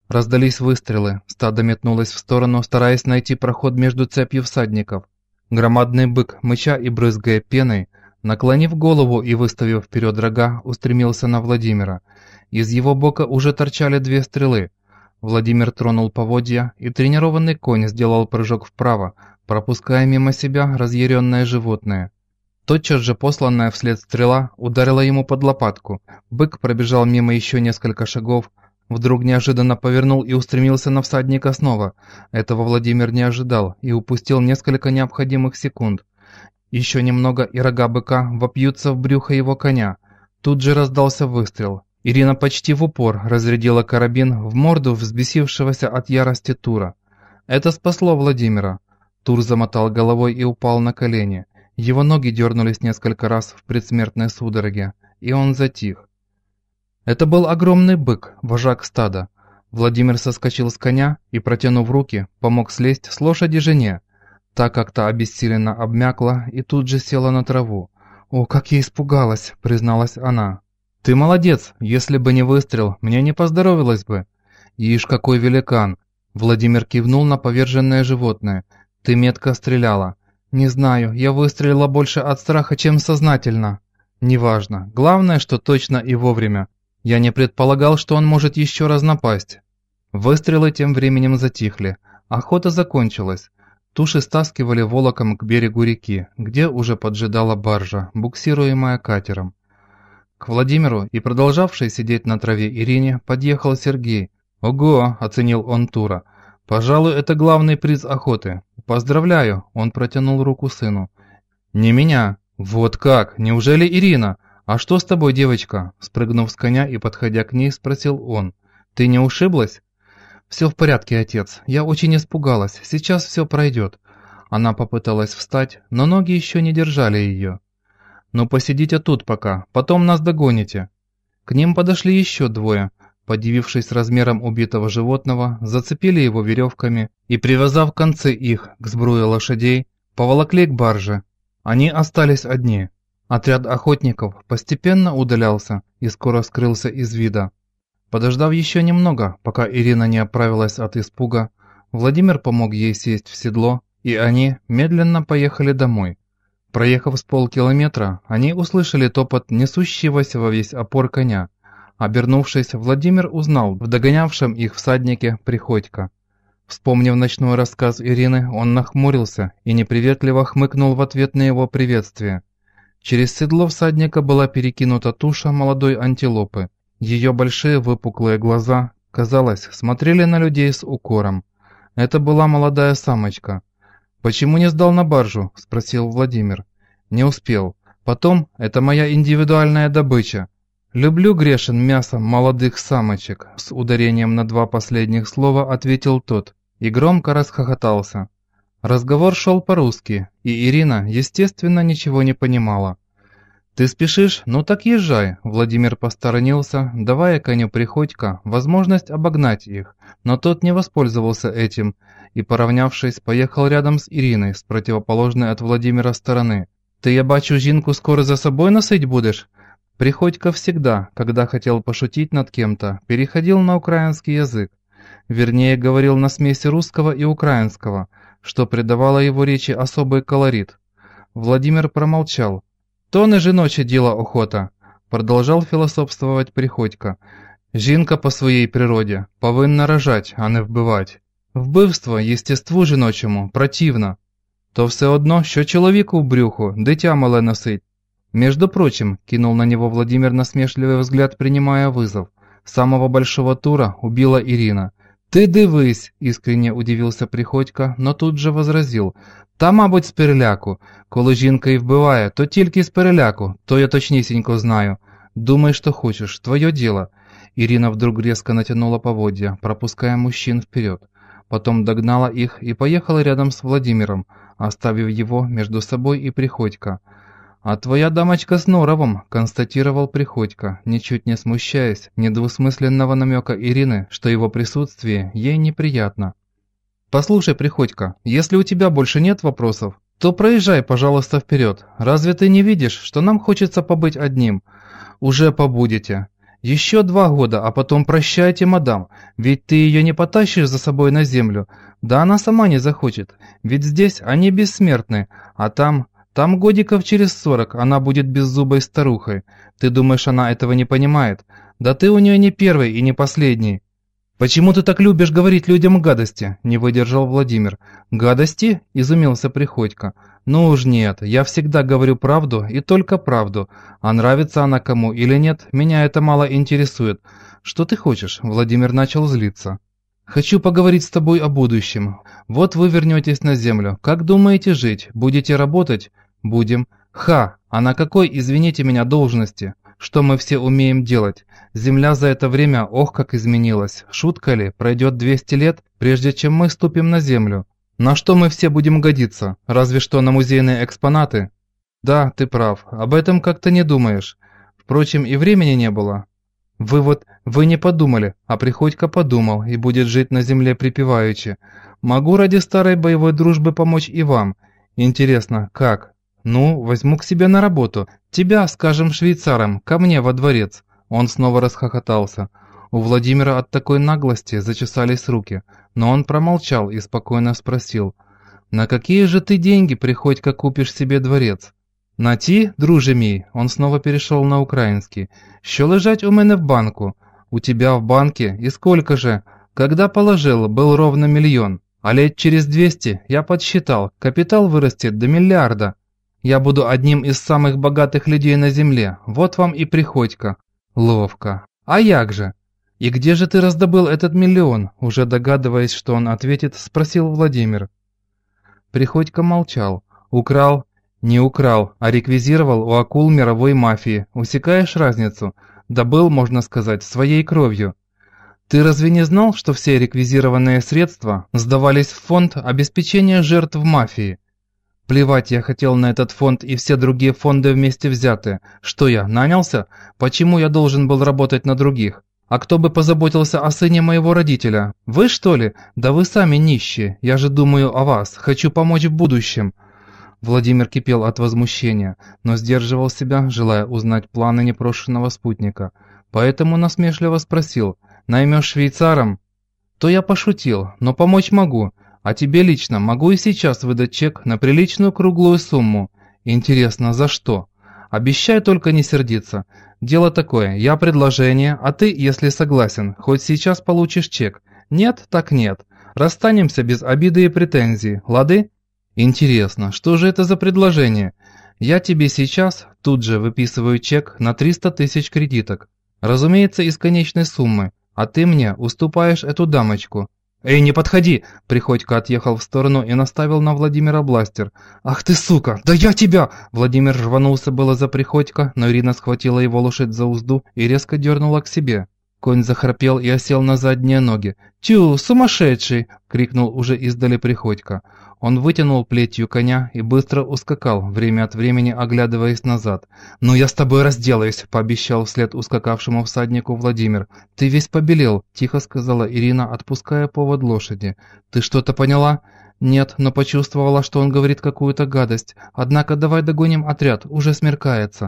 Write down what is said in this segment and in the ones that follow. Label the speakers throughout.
Speaker 1: Раздались выстрелы, стадо метнулось в сторону, стараясь найти проход между цепью всадников. Громадный бык, мыча и брызгая пеной, наклонив голову и выставив вперед рога, устремился на Владимира. Из его бока уже торчали 2 стрелы. Владимир тронул поводья, и тренированный конь сделал прыжок вправо, пропуская мимо себя разъяренное животное. Тотчас же посланная вслед стрела ударила ему под лопатку. Бык пробежал мимо еще несколько шагов, вдруг неожиданно повернул и устремился на всадника снова. Этого Владимир не ожидал и упустил несколько необходимых секунд. Еще немного, и рога быка вопьются в брюхо его коня. Тут же раздался выстрел. Ирина почти в упор разрядила карабин в морду взбесившегося от ярости Тура. Это спасло Владимира. Тур замотал головой и упал на колени. Его ноги дернулись несколько раз в предсмертной судороге, и он затих. Это был огромный бык, вожак стада. Владимир соскочил с коня и, протянув руки, помог слезть с лошади жене. Та как-то обессиленно обмякла и тут же села на траву. «О, как я испугалась!» — призналась она. «Ты молодец! Если бы не выстрел, мне не поздоровилось бы!» «Ишь, какой великан!» Владимир кивнул на поверженное животное. «Ты метко стреляла». «Не знаю, я выстрелила больше от страха, чем сознательно». «Неважно. Главное, что точно и вовремя. Я не предполагал, что он может еще раз напасть». Выстрелы тем временем затихли. Охота закончилась. Туши стаскивали волоком к берегу реки, где уже поджидала баржа, буксируемая катером. К Владимиру и продолжавшей сидеть на траве Ирине подъехал Сергей. «Ого!» – оценил он Тура. «Пожалуй, это главный приз охоты. Поздравляю!» – он протянул руку сыну. «Не меня!» «Вот как! Неужели Ирина? А что с тобой, девочка?» Спрыгнув с коня и подходя к ней, спросил он. «Ты не ушиблась?» «Все в порядке, отец. Я очень испугалась. Сейчас все пройдет». Она попыталась встать, но ноги еще не держали ее. «Ну посидите тут пока, потом нас догоните». К ним подошли еще 2. Подивившись размером убитого животного, зацепили его веревками и, привязав концы их к сбруе лошадей, поволокли к барже. Они остались одни. Отряд охотников постепенно удалялся и скоро скрылся из вида. Подождав еще немного, пока Ирина не оправилась от испуга, Владимир помог ей сесть в седло, и они медленно поехали домой. Проехав с полкилометра, они услышали топот несущегося во весь опор коня. Обернувшись, Владимир узнал в догонявшем их всаднике Приходько. Вспомнив ночной рассказ Ирины, он нахмурился и неприветливо хмыкнул в ответ на его приветствие. Через седло всадника была перекинута туша молодой антилопы. Ее большие выпуклые глаза, казалось, смотрели на людей с укором. Это была молодая самочка. «Почему не сдал на баржу?» – спросил Владимир. «Не успел. Потом, это моя индивидуальная добыча. Люблю, Грешин, мясо молодых самочек», – с ударением на 2 последних слова ответил тот и громко расхохотался. Разговор шел по-русски, и Ирина, естественно, ничего не понимала. «Ты спешишь? Ну так езжай», – Владимир посторонился, давая коню Приходько возможность обогнать их, но тот не воспользовался этим и, поравнявшись, поехал рядом с Ириной с противоположной от Владимира стороны. «Ты, я бачу, жінку скоро за собой носить будешь?» Приходько всегда, когда хотел пошутить над кем-то, переходил на украинский язык. Вернее, говорил на смеси русского и украинского, что придавало его речи особый колорит. Владимир промолчал. «То не жіноче діло охота», – продолжал философствовать Приходько. «Жінка по своей природе повинна рожать, а не вбивать. Вбивство єстеству жіночому противно. То все одно, що чоловіку в брюху дитя мале носить». «Между прочим», – кинул на него Владимир насмешливый взгляд, принимая вызов, «самого большого Тура убила Ирина». «Ти дивись!» – искренне удивился Приходько, но тут же возразил. «Та, мабуть, з переляку. Коли жінка і вбиває, то тільки з переляку, то я точнісінько знаю. Думай, что хочешь, твое дело». Ирина вдруг резко натянула поводья, пропуская мужчин вперед. Потом догнала их и поехала рядом с Владимиром, оставив его между собой и Приходько. «А твоя дамочка с норовом», – констатировал Приходько, ничуть не смущаясь недвусмысленного намека Ирины, что его присутствие ей неприятно. «Послушай, Приходько, если у тебя больше нет вопросов, то проезжай, пожалуйста, вперед. Разве ты не видишь, что нам хочется побыть одним?» «Уже побудете». Еще 2 года, а потом прощайте, мадам, ведь ты ее не потащишь за собой на землю. Да она сама не захочет, ведь здесь они бессмертны, а там годиков через 40 она будет беззубой старухой. Ты думаешь, она этого не понимает? Да ты у нее не первый и не последний. «Почему ты так любишь говорить людям гадости?» – не выдержал Владимир. «Гадости?» – изумился Приходько. «Ну уж нет, я всегда говорю правду и только правду. А нравится она кому или нет, меня это мало интересует. Что ты хочешь?» – Владимир начал злиться. «Хочу поговорить с тобой о будущем. Вот вы вернетесь на землю. Как думаете жить? Будете работать?» «Будем». «Ха! А на какой, извините меня, должности? Что мы все умеем делать? Земля за это время, ох, как изменилась. Шутка ли, пройдет 200 лет, прежде чем мы ступим на землю? На что мы все будем годиться? Разве что на музейные экспонаты?» «Да, ты прав, об этом как-то не думаешь. Впрочем, и времени не было». Вы не подумали, а Приходько подумал и будет жить на земле припеваючи. Могу ради старой боевой дружбы помочь и вам. Интересно, как? Ну, возьму к себе на работу. Тебя, скажем, швейцаром, ко мне во дворец. Он снова расхохотался. У Владимира от такой наглости зачесались руки, но он промолчал и спокойно спросил. «На какие же ты деньги, Приходько, купишь себе дворец?» «На ті, друже мій», он снова перешел на украинский, «що лежать у мене в банку». «У тебя в банке? И сколько же?» «Когда положил, был ровно 1 000 000, а лет через 200, я подсчитал, капитал вырастет до 1 миллиарда. Я буду одним из самых богатых людей на земле, вот вам и Приходько». «Ловко. А як же?» «И где же ты раздобыл этот 1 000 000?» Уже догадываясь, что он ответит, спросил Владимир. Приходько молчал. «Украл?» «Не украл, а реквизировал у акул мировой мафии. Усекаешь разницу? Добыл, можно сказать, своей кровью. Ты разве не знал, что все реквизированные средства сдавались в фонд обеспечения жертв мафии? Плевать я хотел на этот фонд и все другие фонды вместе взятые. Что я, нанялся? Почему я должен был работать на других? А кто бы позаботился о сыне моего родителя? Вы, что ли? Да вы сами нищие. Я же думаю о вас. Хочу помочь в будущем». Владимир кипел от возмущения, но сдерживал себя, желая узнать планы непрошенного спутника. Поэтому насмешливо спросил: «Наймешь швейцаром?» «То я пошутил, но помочь могу. А тебе лично могу и сейчас выдать чек на приличную круглую сумму. Интересно, за что? Обещай только не сердиться. Дело такое, я предложение, а ты, если согласен, хоть сейчас получишь чек. Нет, так нет. Расстанемся без обиды и претензий, лады?» «Интересно, что же это за предложение? Я тебе сейчас тут же выписываю чек на 300 000 кредиток. Разумеется, из конечной суммы, а ты мне уступаешь эту дамочку». «Эй, не подходи!» Приходько отъехал в сторону и наставил на Владимира бластер. «Ах ты сука! Да я тебя!» Владимир рванулся было за Приходько, но Ирина схватила его лошадь за узду и резко дернула к себе. Конь захрапел и осел на задние ноги. «Тю, сумасшедший!» — крикнул уже издали Приходько. Он вытянул плетью коня и быстро ускакал, время от времени оглядываясь назад. «Ну я с тобой разделаюсь!» — пообещал вслед ускакавшему всаднику Владимир. «Ты весь побелел!» — тихо сказала Ирина, отпуская повод лошади. «Ты что-то поняла?» «Нет, но почувствовала, что он говорит какую-то гадость. Однако давай догоним отряд, уже смеркается».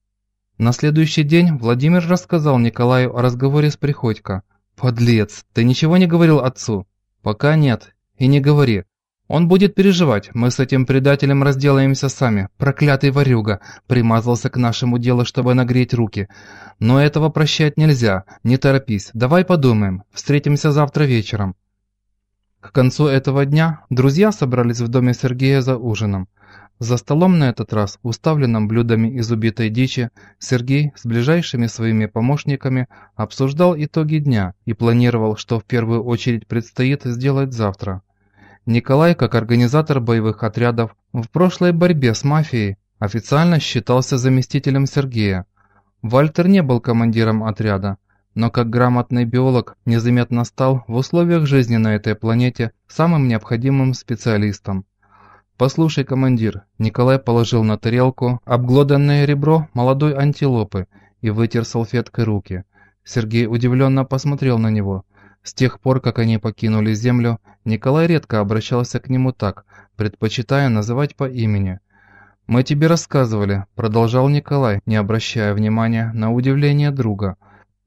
Speaker 1: На следующий день Владимир рассказал Николаю о разговоре с Приходько. «Подлец, ты ничего не говорил отцу?» «Пока нет. И не говори. Он будет переживать, мы с этим предателем разделаемся сами. Проклятый ворюга, примазался к нашему делу, чтобы нагреть руки. Но этого прощать нельзя, не торопись, давай подумаем, встретимся завтра вечером». К концу этого дня друзья собрались в доме Сергея за ужином. За столом на этот раз, уставленным блюдами из убитой дичи, Сергей с ближайшими своими помощниками обсуждал итоги дня и планировал, что в первую очередь предстоит сделать завтра. Николай, как организатор боевых отрядов, в прошлой борьбе с мафией официально считался заместителем Сергея. Вальтер не был командиром отряда, но как грамотный биолог незаметно стал в условиях жизни на этой планете самым необходимым специалистом. «Послушай, командир», Николай положил на тарелку обглоданное ребро молодой антилопы и вытер салфеткой руки. Сергей удивленно посмотрел на него. С тех пор, как они покинули Землю, Николай редко обращался к нему так, предпочитая называть по имени. «Мы тебе рассказывали», — продолжал Николай, не обращая внимания на удивление друга,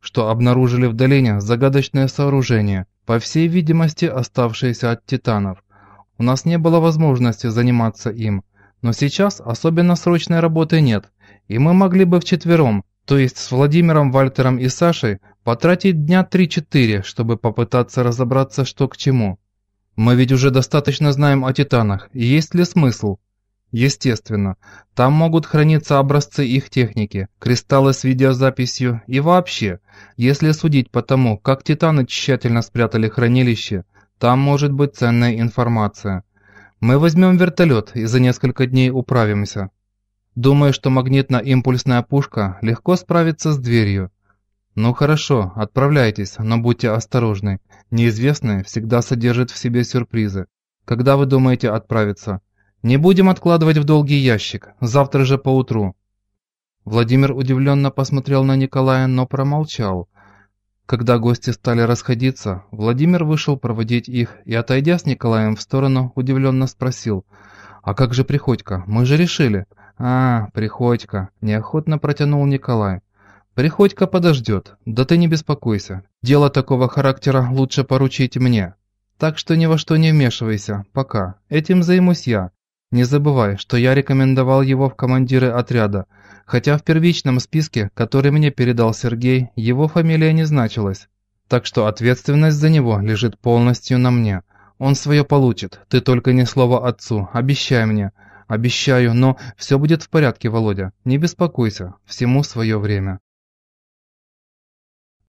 Speaker 1: что обнаружили в долине загадочное сооружение, по всей видимости оставшееся от титанов. У нас не было возможности заниматься им, но сейчас особенно срочной работы нет, и мы могли бы вчетвером, то есть с Владимиром, Вальтером и Сашей, потратить дня 3-4, чтобы попытаться разобраться, что к чему. Мы ведь уже достаточно знаем о титанах, и есть ли смысл? Естественно, там могут храниться образцы их техники, кристаллы с видеозаписью и вообще, если судить по тому, как титаны тщательно спрятали хранилище, там может быть ценная информация. Мы возьмем вертолет и за несколько дней управимся. Думаю, что магнитно-импульсная пушка легко справится с дверью. Ну хорошо, отправляйтесь, но будьте осторожны. Неизвестное всегда содержит в себе сюрпризы. Когда вы думаете отправиться? Не будем откладывать в долгий ящик, завтра же поутру. Владимир удивленно посмотрел на Николая, но промолчал. Когда гости стали расходиться, Владимир вышел проводить их и, отойдя с Николаем в сторону, удивленно спросил: «А как же Приходько? Мы же решили». «А, Приходько», – неохотно протянул Николай. «Приходько подождет, да ты не беспокойся. Дело такого характера лучше поручить мне. Так что ни во что не вмешивайся, пока. Этим займусь я. Не забывай, что я рекомендовал его в командиры отряда, хотя в первичном списке, который мне передал Сергей, его фамилия не значилась. Так что ответственность за него лежит полностью на мне. Он свое получит, ты только ни слова отцу, обещай мне». «Обещаю, но все будет в порядке, Володя. Не беспокойся, всему свое время».